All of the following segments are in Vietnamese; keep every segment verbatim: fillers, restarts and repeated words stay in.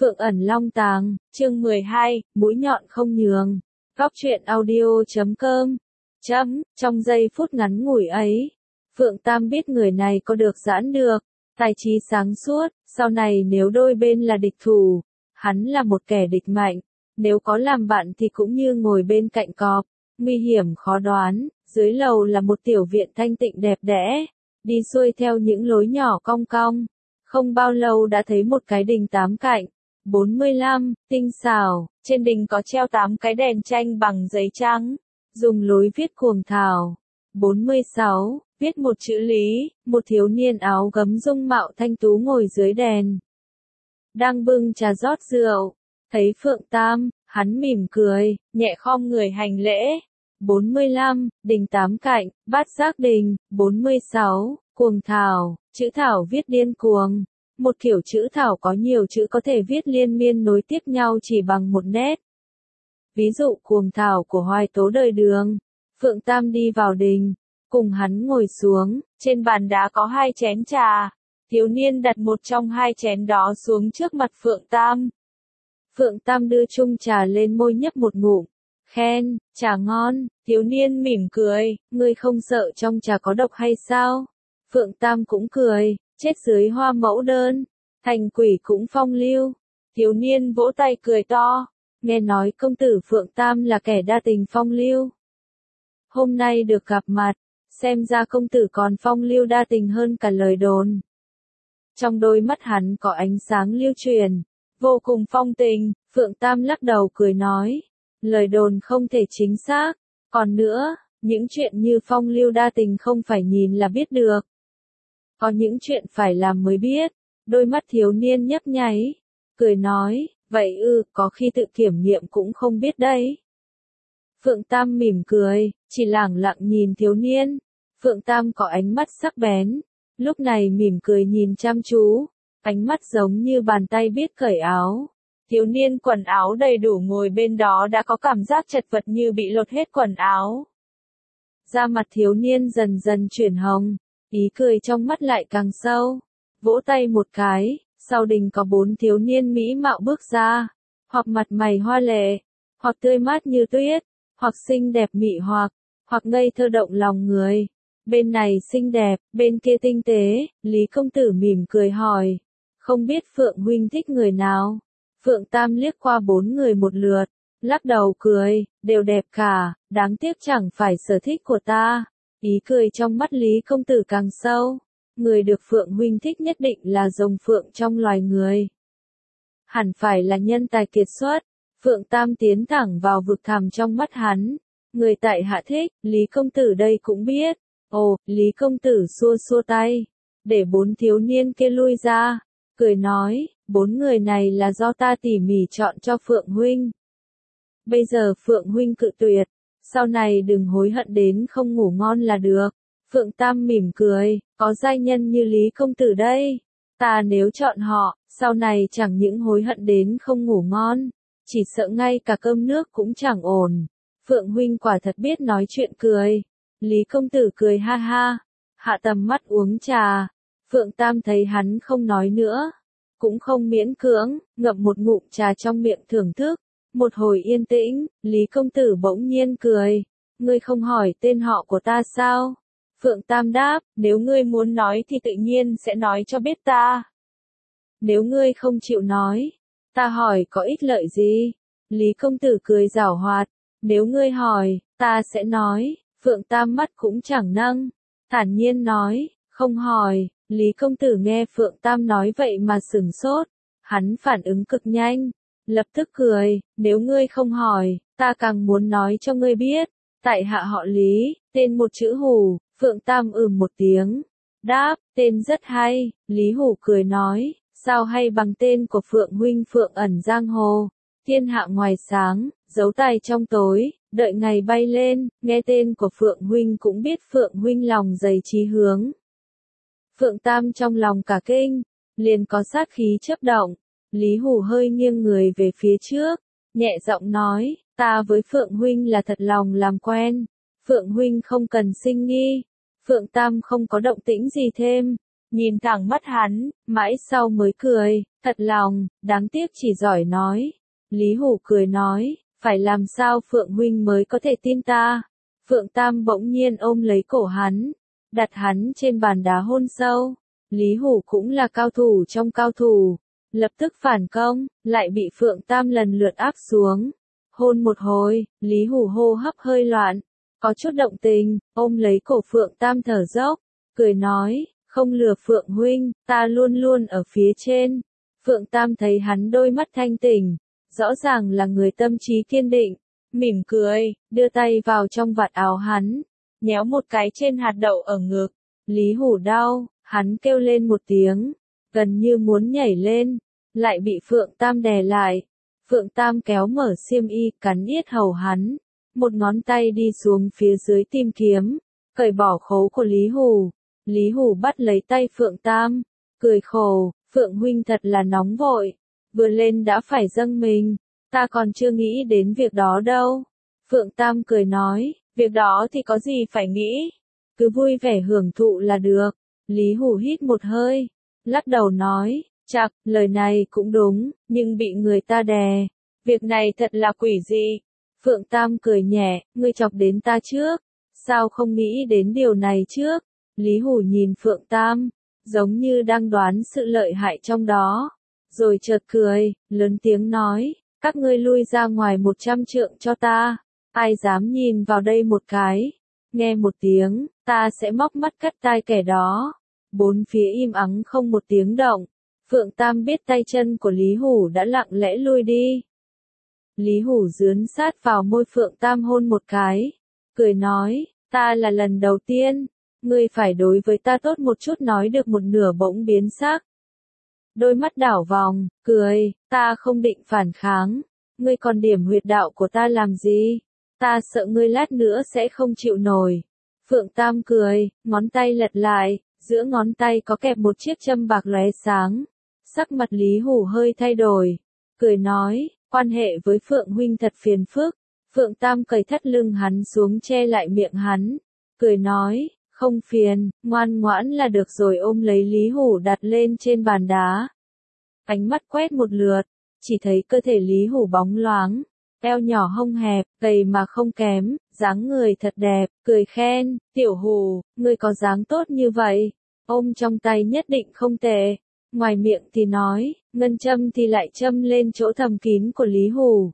Phượng ẩn long tàng, chương mười hai, mũi nhọn không nhường. Góc truyện audio chấm com. Chấm, trong giây phút ngắn ngủi ấy, Phượng Tam biết người này có được giãn được, tài trí sáng suốt, sau này nếu đôi bên là địch thủ, hắn là một kẻ địch mạnh, nếu có làm bạn thì cũng như ngồi bên cạnh cọp, nguy hiểm khó đoán. Dưới lầu là một tiểu viện thanh tịnh đẹp đẽ, đi xuôi theo những lối nhỏ cong cong, không bao lâu đã thấy một cái đình tám cạnh. bốn mươi lăm, tinh xảo, trên đình có treo tám cái đèn tranh bằng giấy trắng, dùng lối viết cuồng thảo. bốn mươi sáu, viết một chữ Lý, một thiếu niên áo gấm dung mạo thanh tú ngồi dưới đèn. Đang bưng trà rót rượu, thấy Phượng Tam, hắn mỉm cười, nhẹ khom người hành lễ. bốn mươi lăm, đình tám cạnh, bát giác đình. bốn mươi sáu, cuồng thảo, chữ thảo viết điên cuồng. Một kiểu chữ thảo có nhiều chữ có thể viết liên miên nối tiếp nhau chỉ bằng một nét. Ví dụ cuồng thảo của Hoài Tố đời Đường. Phượng Tam đi vào đình, cùng hắn ngồi xuống, trên bàn đá có hai chén trà. Thiếu niên đặt một trong hai chén đó xuống trước mặt Phượng Tam. Phượng Tam đưa chung trà lên môi nhấp một ngụm, khen, trà ngon. Thiếu niên mỉm cười, ngươi không sợ trong trà có độc hay sao? Phượng Tam cũng cười, chết dưới hoa mẫu đơn, thành quỷ cũng phong lưu. Thiếu niên vỗ tay cười to, nghe nói công tử Phượng Tam là kẻ đa tình phong lưu. Hôm nay được gặp mặt, xem ra công tử còn phong lưu đa tình hơn cả lời đồn. Trong đôi mắt hắn có ánh sáng lưu truyền, vô cùng phong tình. Phượng Tam lắc đầu cười nói, lời đồn không thể chính xác, còn nữa, những chuyện như phong lưu đa tình không phải nhìn là biết được. Có những chuyện phải làm mới biết. Đôi mắt thiếu niên nhấp nháy, cười nói, vậy ư, có khi tự kiểm nghiệm cũng không biết đấy. Phượng Tam mỉm cười, chỉ lẳng lặng nhìn thiếu niên. Phượng Tam có ánh mắt sắc bén, lúc này mỉm cười nhìn chăm chú, ánh mắt giống như bàn tay biết cởi áo. Thiếu niên quần áo đầy đủ ngồi bên đó đã có cảm giác chật vật như bị lột hết quần áo. Da mặt thiếu niên dần dần chuyển hồng, ý cười trong mắt lại càng sâu. Vỗ tay một cái, sau đình có bốn thiếu niên mỹ mạo bước ra, hoặc mặt mày hoa lệ, hoặc tươi mát như tuyết, hoặc xinh đẹp mị hoặc, hoặc ngây thơ động lòng người. Bên này xinh đẹp, bên kia tinh tế. Lý công tử mỉm cười hỏi, không biết Phượng huynh thích người nào? Phượng Tam liếc qua bốn người một lượt, lắc đầu cười, đều đẹp cả, đáng tiếc chẳng phải sở thích của ta. Ý cười trong mắt Lý công tử càng sâu, người được Phượng huynh thích nhất định là rồng phượng trong loài người. Hẳn phải là nhân tài kiệt xuất. Phượng Tam tiến thẳng vào vực thẳm trong mắt hắn, người tại hạ thích, Lý công tử đây cũng biết. Ồ, Lý công tử xua xua tay, để bốn thiếu niên kia lui ra, cười nói, bốn người này là do ta tỉ mỉ chọn cho Phượng huynh. Bây giờ Phượng huynh cự tuyệt, sau này đừng hối hận đến không ngủ ngon là được. Phượng Tam mỉm cười, có giai nhân như Lý công tử đây, ta nếu chọn họ, sau này chẳng những hối hận đến không ngủ ngon, chỉ sợ ngay cả cơm nước cũng chẳng ổn. Phượng huynh quả thật biết nói chuyện cười. Lý công tử cười ha ha, hạ tầm mắt uống trà. Phượng Tam thấy hắn không nói nữa, cũng không miễn cưỡng, ngậm một ngụm trà trong miệng thưởng thức. Một hồi yên tĩnh, Lý công tử bỗng nhiên cười, ngươi không hỏi tên họ của ta sao? Phượng Tam đáp, nếu ngươi muốn nói thì tự nhiên sẽ nói cho biết ta. Nếu ngươi không chịu nói, ta hỏi có ích lợi gì? Lý công tử cười giảo hoạt, nếu ngươi hỏi, ta sẽ nói. Phượng Tam mắt cũng chẳng nâng, thản nhiên nói, không hỏi. Lý công tử nghe Phượng Tam nói vậy mà sửng sốt, hắn phản ứng cực nhanh, lập tức cười, nếu ngươi không hỏi, ta càng muốn nói cho ngươi biết, tại hạ họ Lý, tên một chữ Hủ. Phượng Tam ừm một tiếng, đáp, tên rất hay. Lý Hủ cười nói, sao hay bằng tên của Phượng huynh? Phượng ẩn giang hồ, thiên hạ ngoài sáng, giấu tài trong tối, đợi ngày bay lên. Nghe tên của Phượng huynh cũng biết Phượng huynh lòng dày chí hướng. Phượng Tam trong lòng cả kinh, liền có sát khí chớp động. Lý Hủ hơi nghiêng người về phía trước, nhẹ giọng nói, ta với Phượng huynh là thật lòng làm quen, Phượng huynh không cần sinh nghi. Phượng Tam không có động tĩnh gì thêm, nhìn thẳng mắt hắn, mãi sau mới cười, Thật lòng, đáng tiếc chỉ giỏi nói. Lý Hủ cười nói, phải làm sao Phượng huynh mới có thể tin ta. Phượng Tam bỗng nhiên ôm lấy cổ hắn, đặt hắn trên bàn đá hôn sâu. Lý Hủ cũng là cao thủ trong cao thủ, lập tức phản công, lại bị Phượng Tam lần lượt áp xuống. Hôn một hồi, Lý Hủ hô hấp hơi loạn, có chút động tình, ôm lấy cổ Phượng Tam thở dốc, cười nói, không lừa Phượng huynh, ta luôn luôn ở phía trên. Phượng Tam thấy hắn đôi mắt thanh tỉnh, rõ ràng là người tâm trí kiên định, mỉm cười, đưa tay vào trong vạt áo hắn, nhéo một cái trên hạt đậu ở ngực. Lý Hủ đau, hắn kêu lên một tiếng, gần như muốn nhảy lên, lại bị Phượng Tam đè lại. Phượng Tam kéo mở xiêm y, cắn yết hầu hắn, một ngón tay đi xuống phía dưới tìm kiếm, cởi bỏ khố của Lý Hủ. Lý Hủ bắt lấy tay Phượng Tam, cười khổ, Phượng huynh thật là nóng vội, vừa lên đã phải dâng mình, ta còn chưa nghĩ đến việc đó đâu. Phượng Tam cười nói, việc đó thì có gì phải nghĩ, cứ vui vẻ hưởng thụ là được. Lý Hủ hít một hơi, lắc đầu nói, chắc, lời này cũng đúng, nhưng bị người ta đè, việc này thật là quỷ dị. Phượng Tam cười nhẹ, ngươi chọc đến ta trước, sao không nghĩ đến điều này trước? Lý Hủ nhìn Phượng Tam, giống như đang đoán sự lợi hại trong đó, rồi chợt cười, lớn tiếng nói, các ngươi lui ra ngoài một trăm trượng cho ta, ai dám nhìn vào đây một cái, nghe một tiếng, ta sẽ móc mắt cắt tai kẻ đó. Bốn phía im ắng không một tiếng động, Phượng Tam biết tay chân của Lý Hủ đã lặng lẽ lui đi. Lý Hủ dướn sát vào môi Phượng Tam hôn một cái, cười nói, ta là lần đầu tiên, ngươi phải đối với ta tốt một chút, nói được một nửa bỗng biến sắc. Đôi mắt đảo vòng, cười, ta không định phản kháng, ngươi còn điểm huyệt đạo của ta làm gì, ta sợ ngươi lát nữa sẽ không chịu nổi. Phượng Tam cười, ngón tay lật lại, giữa ngón tay có kẹp một chiếc châm bạc lóe sáng. Sắc mặt Lý Hủ hơi thay đổi, cười nói, quan hệ với Phượng huynh thật phiền phức. Phượng Tam cởi thắt lưng hắn xuống che lại miệng hắn, cười nói, không phiền, ngoan ngoãn là được rồi, ôm lấy Lý Hủ đặt lên trên bàn đá. Ánh mắt quét một lượt, chỉ thấy cơ thể Lý Hủ bóng loáng, eo nhỏ hông hẹp, gầy mà không kém, dáng người thật đẹp, cười khen, tiểu Hủ, ngươi có dáng tốt như vậy, ôm trong tay nhất định không tệ. Ngoài miệng thì nói, ngân châm thì lại châm lên chỗ thầm kín của Lý Hủ.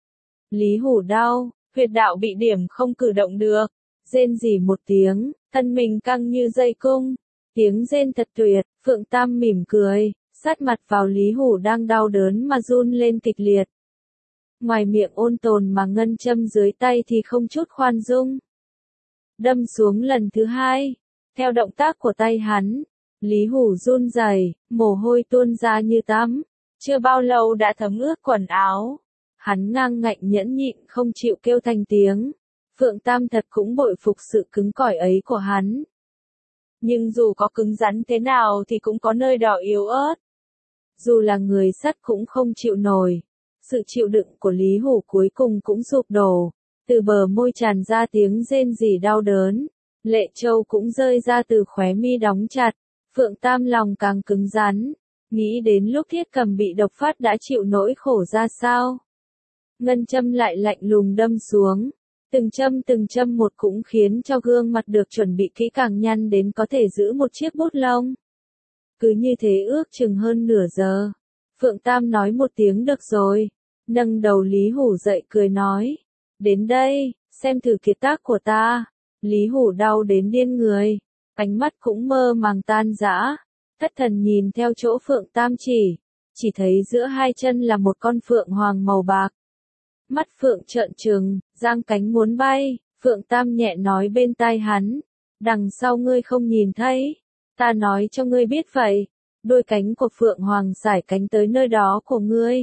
Lý Hủ đau, huyệt đạo bị điểm không cử động được, rên rỉ một tiếng, thân mình căng như dây cung, tiếng rên thật tuyệt. Phượng Tam mỉm cười, sát mặt vào Lý Hủ đang đau đớn mà run lên kịch liệt. Ngoài miệng ôn tồn mà ngân châm dưới tay thì không chút khoan dung. Đâm xuống lần thứ hai, theo động tác của tay hắn, Lý Hủ run rẩy, mồ hôi tuôn ra như tắm, chưa bao lâu đã thấm ướt quần áo. Hắn ngang ngạnh nhẫn nhịn không chịu kêu thành tiếng. Phượng Tam thật cũng bội phục sự cứng cỏi ấy của hắn. Nhưng dù có cứng rắn thế nào thì cũng có nơi đỏ yếu ớt. Dù là người sắt cũng không chịu nổi. Sự chịu đựng của Lý Hủ cuối cùng cũng sụp đổ. Từ bờ môi tràn ra tiếng rên rỉ đau đớn. Lệ Châu cũng rơi ra từ khóe mi đóng chặt. Phượng Tam lòng càng cứng rắn. Nghĩ đến lúc Thiết Cầm bị độc phát đã chịu nỗi khổ ra sao. Ngân châm lại lạnh lùng đâm xuống. Từng châm từng châm một cũng khiến cho gương mặt được chuẩn bị kỹ càng nhăn đến có thể giữ một chiếc bút lông. Cứ như thế ước chừng hơn nửa giờ. Phượng Tam nói một tiếng được rồi. Nâng đầu Lý Hủ dậy cười nói. Đến đây, xem thử kiệt tác của ta. Lý Hủ đau đến điên người. Ánh mắt cũng mơ màng tan rã. Thất thần nhìn theo chỗ Phượng Tam chỉ. Chỉ thấy giữa hai chân là một con phượng hoàng màu bạc. Mắt phượng trợn trừng, giang cánh muốn bay. Phượng Tam nhẹ nói bên tai hắn. Đằng sau ngươi không nhìn thấy. Ta nói cho ngươi biết vậy. Đôi cánh của phượng hoàng sải cánh tới nơi đó của ngươi.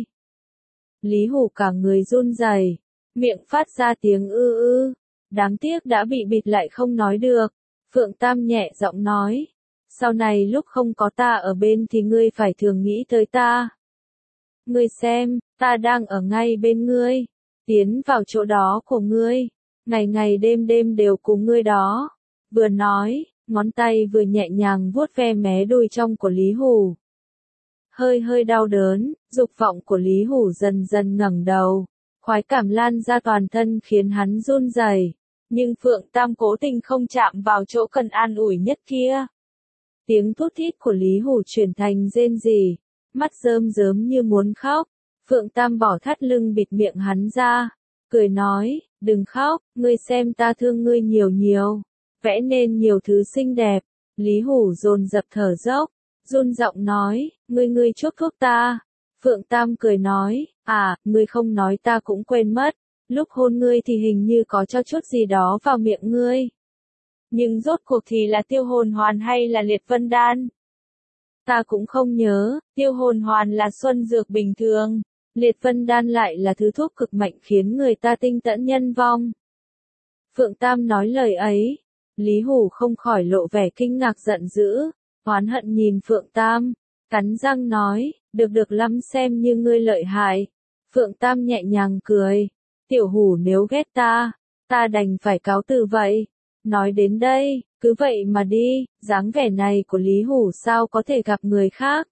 Lý Hủ cả người run rẩy, miệng phát ra tiếng ư ư. Đáng tiếc đã bị bịt lại không nói được. Phượng Tam nhẹ giọng nói. Sau này lúc không có ta ở bên thì ngươi phải thường nghĩ tới ta. Ngươi xem, ta đang ở ngay bên ngươi. Tiến vào chỗ đó của ngươi. Ngày ngày đêm đêm đều cùng ngươi đó. Vừa nói, ngón tay vừa nhẹ nhàng vuốt ve mé đuôi trong của Lý Hủ. hơi hơi đau đớn, dục vọng của Lý Hủ dần dần ngẩng đầu, khoái cảm lan ra toàn thân khiến hắn run rẩy, nhưng Phượng Tam cố tình không chạm vào chỗ cần an ủi nhất kia. Tiếng thút thít của Lý Hủ chuyển thành rên rỉ, mắt rơm rớm như muốn khóc, Phượng Tam bỏ thắt lưng bịt miệng hắn ra, cười nói, đừng khóc, ngươi xem ta thương ngươi nhiều nhiều, vẽ nên nhiều thứ xinh đẹp. Lý Hủ dồn dập thở dốc, run giọng nói, ngươi ngươi chuốc thuốc ta. Phượng Tam cười nói, à, ngươi không nói ta cũng quên mất, lúc hôn ngươi thì hình như có cho chút gì đó vào miệng ngươi. Nhưng rốt cuộc thì là tiêu hồn hoàn hay là liệt vân đan? Ta cũng không nhớ, tiêu hồn hoàn là xuân dược bình thường, liệt vân đan lại là thứ thuốc cực mạnh khiến người ta tinh tẫn nhân vong. Phượng Tam nói lời ấy, Lý Hủ không khỏi lộ vẻ kinh ngạc giận dữ, oán hận nhìn Phượng Tam, cắn răng nói, được được lắm xem như ngươi lợi hại. Phượng Tam nhẹ nhàng cười, tiểu Hủ nếu ghét ta, ta đành phải cáo từ vậy. Nói đến đây, cứ vậy mà đi, dáng vẻ này của Lý Hủ sao có thể gặp người khác.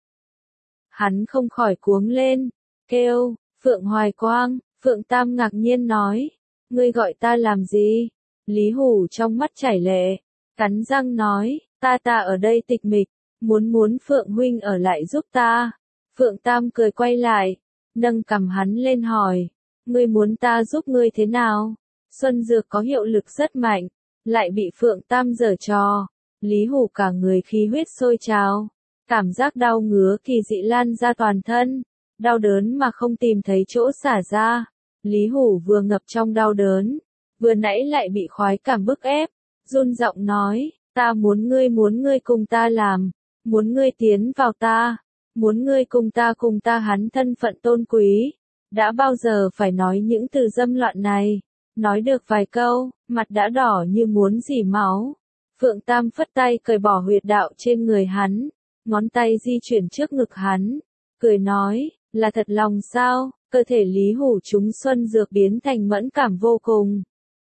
Hắn không khỏi cuống lên, kêu, Phượng Hoài Quang. Phượng Tam ngạc nhiên nói, ngươi gọi ta làm gì? Lý Hủ trong mắt chảy lệ, cắn răng nói, ta ta ở đây tịch mịch, muốn muốn Phượng huynh ở lại giúp ta. Phượng Tam cười quay lại, nâng cằm hắn lên hỏi, ngươi muốn ta giúp ngươi thế nào? Xuân dược có hiệu lực rất mạnh, lại bị Phượng Tam giở trò. Lý Hủ cả người khí huyết sôi trào, cảm giác đau ngứa kỳ dị lan ra toàn thân, đau đớn mà không tìm thấy chỗ xả ra. Lý Hủ vừa ngập trong đau đớn, vừa nãy lại bị khoái cảm bức ép, run giọng nói, ta muốn ngươi muốn ngươi cùng ta làm, muốn ngươi tiến vào ta, muốn ngươi cùng ta cùng ta hắn thân phận tôn quý. Đã bao giờ phải nói những từ dâm loạn này, nói được vài câu, mặt đã đỏ như muốn rỉ máu. Phượng Tam phất tay cởi bỏ huyệt đạo trên người hắn, ngón tay di chuyển trước ngực hắn, cười nói, là thật lòng sao? Cơ thể Lý Hủ trúng xuân dược biến thành mẫn cảm vô cùng.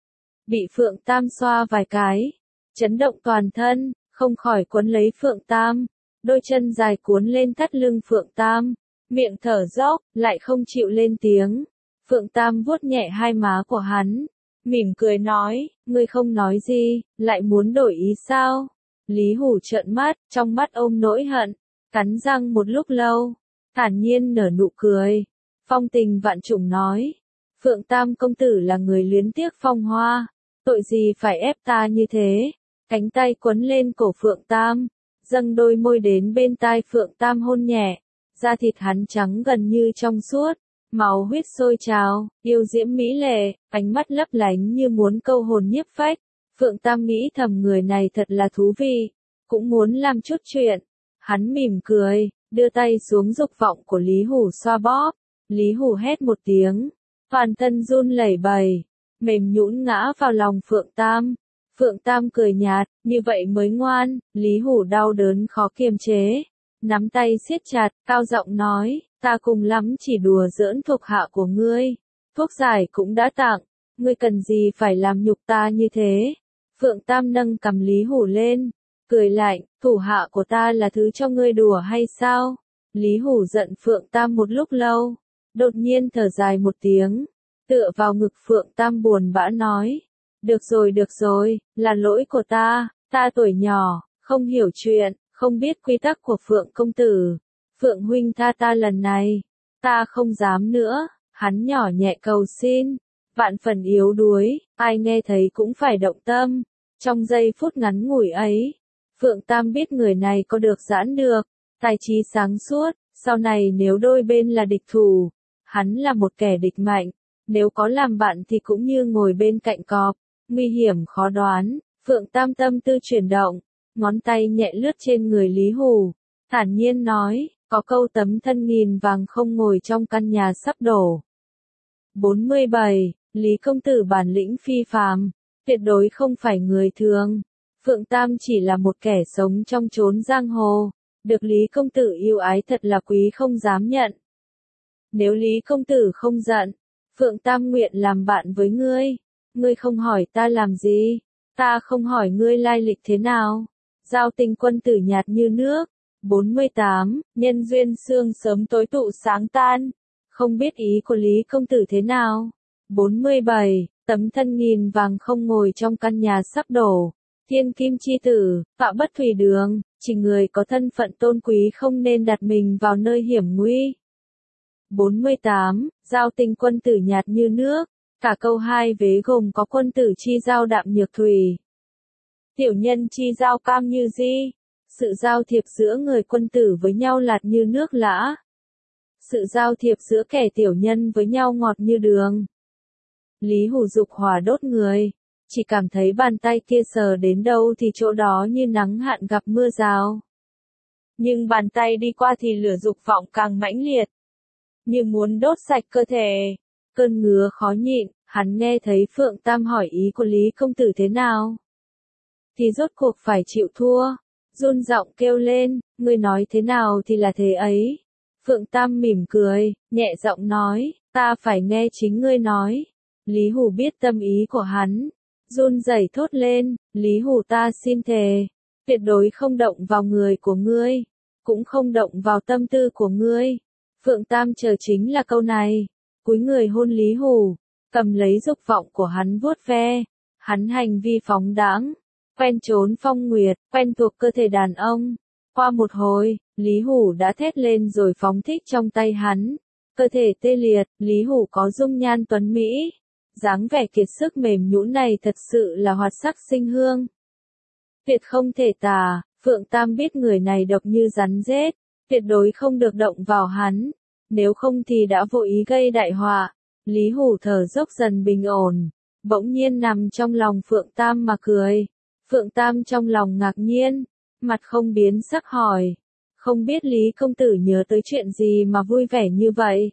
Bị Phượng Tam xoa vài cái, chấn động toàn thân, không khỏi quấn lấy Phượng Tam, đôi chân dài cuốn lên thắt lưng Phượng Tam, miệng thở dốc, lại không chịu lên tiếng. Phượng Tam vuốt nhẹ hai má của hắn, mỉm cười nói, ngươi không nói gì, lại muốn đổi ý sao? Lý Hủ trợn mắt, trong mắt ôm nỗi hận, cắn răng một lúc lâu, thản nhiên nở nụ cười. Phong tình vạn trùng nói, Phượng Tam công tử là người luyến tiếc phong hoa, tội gì phải ép ta như thế? Cánh tay quấn lên cổ Phượng Tam, dâng đôi môi đến bên tai Phượng Tam hôn nhẹ, da thịt hắn trắng gần như trong suốt, màu huyết sôi trào, yêu diễm mỹ lệ, ánh mắt lấp lánh như muốn câu hồn nhiếp phách. Phượng Tam nghĩ thầm người này thật là thú vị, cũng muốn làm chút chuyện. Hắn mỉm cười, đưa tay xuống dục vọng của Lý Hủ xoa bóp. Lý Hủ hét một tiếng, toàn thân run lẩy bẩy, mềm nhũn ngã vào lòng Phượng Tam. Phượng Tam cười nhạt, như vậy mới ngoan. Lý Hủ đau đớn khó kiềm chế, nắm tay siết chặt, cao giọng nói, ta cùng lắm chỉ đùa giỡn thuộc hạ của ngươi, thuốc giải cũng đã tặng, ngươi cần gì phải làm nhục ta như thế? Phượng Tam nâng cằm Lý Hủ lên, cười lạnh, thủ hạ của ta là thứ cho ngươi đùa hay sao? Lý Hủ giận Phượng Tam một lúc lâu, đột nhiên thở dài một tiếng, tựa vào ngực Phượng Tam buồn bã nói, được rồi được rồi, là lỗi của ta, ta tuổi nhỏ, không hiểu chuyện, không biết quy tắc của Phượng công tử. Phượng huynh tha ta lần này, ta không dám nữa. Hắn nhỏ nhẹ cầu xin, vạn phần yếu đuối, ai nghe thấy cũng phải động tâm. Trong giây phút ngắn ngủi ấy, Phượng Tam biết người này có được giãn được, tài trí sáng suốt, sau này nếu đôi bên là địch thủ, hắn là một kẻ địch mạnh, nếu có làm bạn thì cũng như ngồi bên cạnh cọp, nguy hiểm khó đoán. Phượng Tam tâm tư chuyển động, ngón tay nhẹ lướt trên người Lý Hủ, thản nhiên nói, có câu tấm thân nghìn vàng không ngồi trong căn nhà sắp đổ. bốn mươi bảy. Lý công tử bản lĩnh phi phàm, tuyệt đối không phải người thường. Phượng Tam chỉ là một kẻ sống trong chốn giang hồ, được Lý công tử yêu ái thật là quý không dám nhận. Nếu Lý công tử không giận, Phượng Tam nguyện làm bạn với ngươi. Ngươi không hỏi ta làm gì, ta không hỏi ngươi lai lịch thế nào. Giao tình quân tử nhạt như nước, bốn mươi tám. Nhân duyên sương sớm tối tụ sáng tan. Không biết ý của Lý công tử thế nào? bốn mươi bảy. Tấm thân nghìn vàng không ngồi trong căn nhà sắp đổ. Thiên kim chi tử, tọa bất thủy đường, chỉ người có thân phận tôn quý không nên đặt mình vào nơi hiểm nguy. bốn mươi tám. Giao tình quân tử nhạt như nước. Cả câu hai vế gồm có quân tử chi giao đạm nhược thủy. Tiểu nhân chi giao cam như di. Sự giao thiệp giữa người quân tử với nhau lạt như nước lã. Sự giao thiệp giữa kẻ tiểu nhân với nhau ngọt như đường. Lý Hủ dục hỏa đốt người. Chỉ cảm thấy bàn tay kia sờ đến đâu thì chỗ đó như nắng hạn gặp mưa rào. Nhưng bàn tay đi qua thì lửa dục vọng càng mãnh liệt. Như muốn đốt sạch cơ thể. Cơn ngứa khó nhịn, hắn nghe thấy Phượng Tam hỏi ý của Lý công tử thế nào. Thì rốt cuộc phải chịu thua. Run giọng kêu lên, ngươi nói thế nào thì là thế ấy. Phượng Tam mỉm cười, nhẹ giọng nói, ta phải nghe chính ngươi nói. Lý Hủ biết tâm ý của hắn. Run rẩy thốt lên, Lý Hủ ta xin thề. Tuyệt đối không động vào người của ngươi. Cũng không động vào tâm tư của ngươi. Phượng Tam chờ chính là câu này. Cúi người hôn Lý Hủ. Cầm lấy dục vọng của hắn vuốt ve. Hắn hành vi phóng đãng. Quen trốn phong nguyệt, quen thuộc cơ thể đàn ông. Qua một hồi, Lý Hủ đã thét lên rồi phóng thích trong tay hắn. Cơ thể tê liệt, Lý Hủ có dung nhan tuấn Mỹ. Dáng vẻ kiệt sức mềm nhũn này thật sự là hoạt sắc sinh hương. Tuyệt không thể tả, Phượng Tam biết người này độc như rắn rết. Tuyệt đối không được động vào hắn. Nếu không thì đã vô ý gây đại họa. Lý Hủ thở dốc dần bình ổn. Bỗng nhiên nằm trong lòng Phượng Tam mà cười. Phượng Tam trong lòng ngạc nhiên, mặt không biến sắc hỏi. Không biết Lý công tử nhớ tới chuyện gì mà vui vẻ như vậy?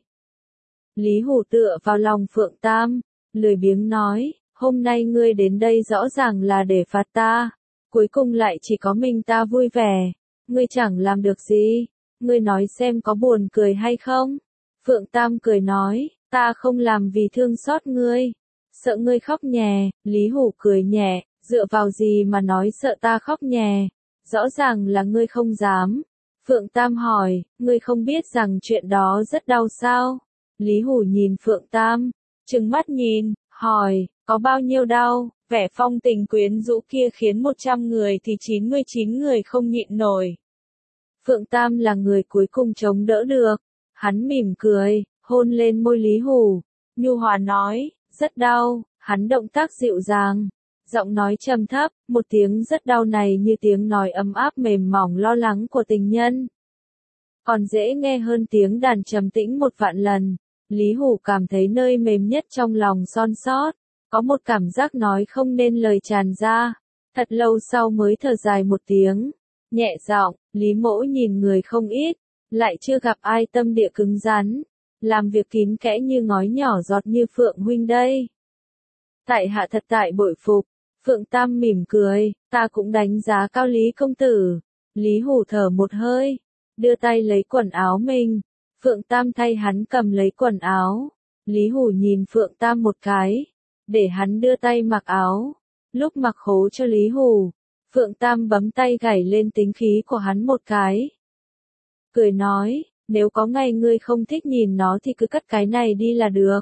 Lý Hủ tựa vào lòng Phượng Tam, lười biếng nói, hôm nay ngươi đến đây rõ ràng là để phạt ta. Cuối cùng lại chỉ có mình ta vui vẻ. Ngươi chẳng làm được gì. Ngươi nói xem có buồn cười hay không? Phượng Tam cười nói, ta không làm vì thương xót ngươi. Sợ ngươi khóc nhè. Lý Hủ cười nhẹ. Dựa vào gì mà nói sợ ta khóc nhè? Rõ ràng là ngươi không dám. Phượng Tam hỏi, ngươi không biết rằng chuyện đó rất đau sao? Lý Hủ nhìn Phượng Tam, trừng mắt nhìn, hỏi, có bao nhiêu đau? Vẻ phong tình quyến rũ kia khiến một trăm người thì chín mươi chín người không nhịn nổi. Phượng Tam là người cuối cùng chống đỡ được. Hắn mỉm cười, hôn lên môi Lý Hủ. Nhu hòa nói, rất đau. Hắn động tác dịu dàng. Giọng nói trầm thấp, một tiếng rất đau này như tiếng nói ấm áp mềm mỏng lo lắng của tình nhân. Còn dễ nghe hơn tiếng đàn trầm tĩnh một vạn lần. Lý Hủ cảm thấy nơi mềm nhất trong lòng son sót. Có một cảm giác nói không nên lời tràn ra. Thật lâu sau mới thở dài một tiếng. Nhẹ giọng, Lý mỗ nhìn người không ít. Lại chưa gặp ai tâm địa cứng rắn. Làm việc kín kẽ như ngói nhỏ giọt như Phượng huynh đây. Tại hạ thật tại bội phục. Phượng Tam mỉm cười, ta cũng đánh giá cao Lý công tử. Lý Hủ thở một hơi, đưa tay lấy quần áo mình. Phượng Tam thay hắn cầm lấy quần áo. Lý Hủ nhìn Phượng Tam một cái, để hắn đưa tay mặc áo. Lúc mặc khố cho Lý Hủ, Phượng Tam bấm tay gảy lên tính khí của hắn một cái. Cười nói, nếu có ngày ngươi không thích nhìn nó thì cứ cất cái này đi là được.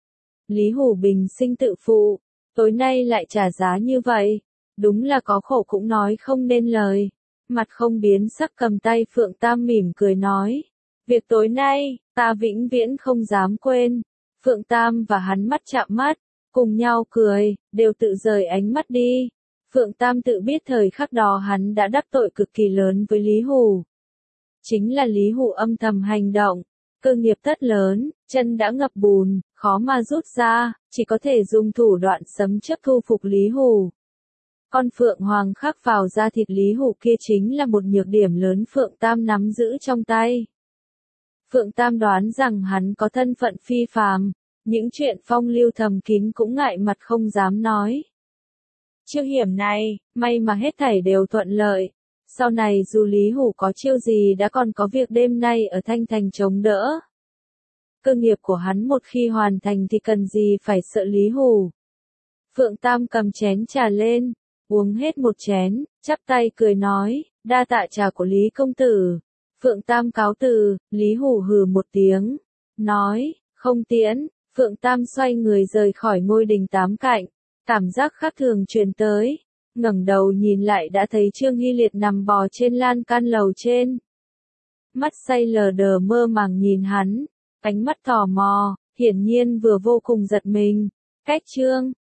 Lý Hủ bình sinh tự phụ. Tối nay lại trả giá như vậy, đúng là có khổ cũng nói không nên lời. Mặt không biến sắc cầm tay Phượng Tam mỉm cười nói, việc tối nay, ta vĩnh viễn không dám quên. Phượng Tam và hắn mắt chạm mắt, cùng nhau cười, đều tự rời ánh mắt đi. Phượng Tam tự biết thời khắc đó hắn đã đắc tội cực kỳ lớn với Lý Hủ. Chính là Lý Hủ âm thầm hành động. Cơ nghiệp tất lớn, chân đã ngập bùn, khó mà rút ra, chỉ có thể dùng thủ đoạn sấm chớp thu phục Lý Hủ. Con Phượng Hoàng khắc vào da thịt Lý Hủ kia chính là một nhược điểm lớn Phượng Tam nắm giữ trong tay. Phượng Tam đoán rằng hắn có thân phận phi phàm, những chuyện phong lưu thầm kín cũng ngại mặt không dám nói. Chiêu hiểm này, may mà hết thảy đều thuận lợi. Sau này dù Lý Hủ có chiêu gì đã còn có việc đêm nay ở Thanh Thành chống đỡ. Cơ nghiệp của hắn một khi hoàn thành thì cần gì phải sợ Lý Hủ. Phượng Tam cầm chén trà lên, uống hết một chén, chắp tay cười nói, Đa tạ trà của Lý công tử. Phượng Tam cáo từ, Lý hù hừ một tiếng, nói, không tiễn. Phượng Tam xoay người rời khỏi ngôi đình tám cạnh, cảm giác khác thường truyền tới, ngẩng đầu nhìn lại đã thấy Trương Hy Liệt nằm bò trên lan can lầu trên. Mắt say lờ đờ mơ màng nhìn hắn, ánh mắt tò mò, hiển nhiên vừa vô cùng giật mình. Cách Trương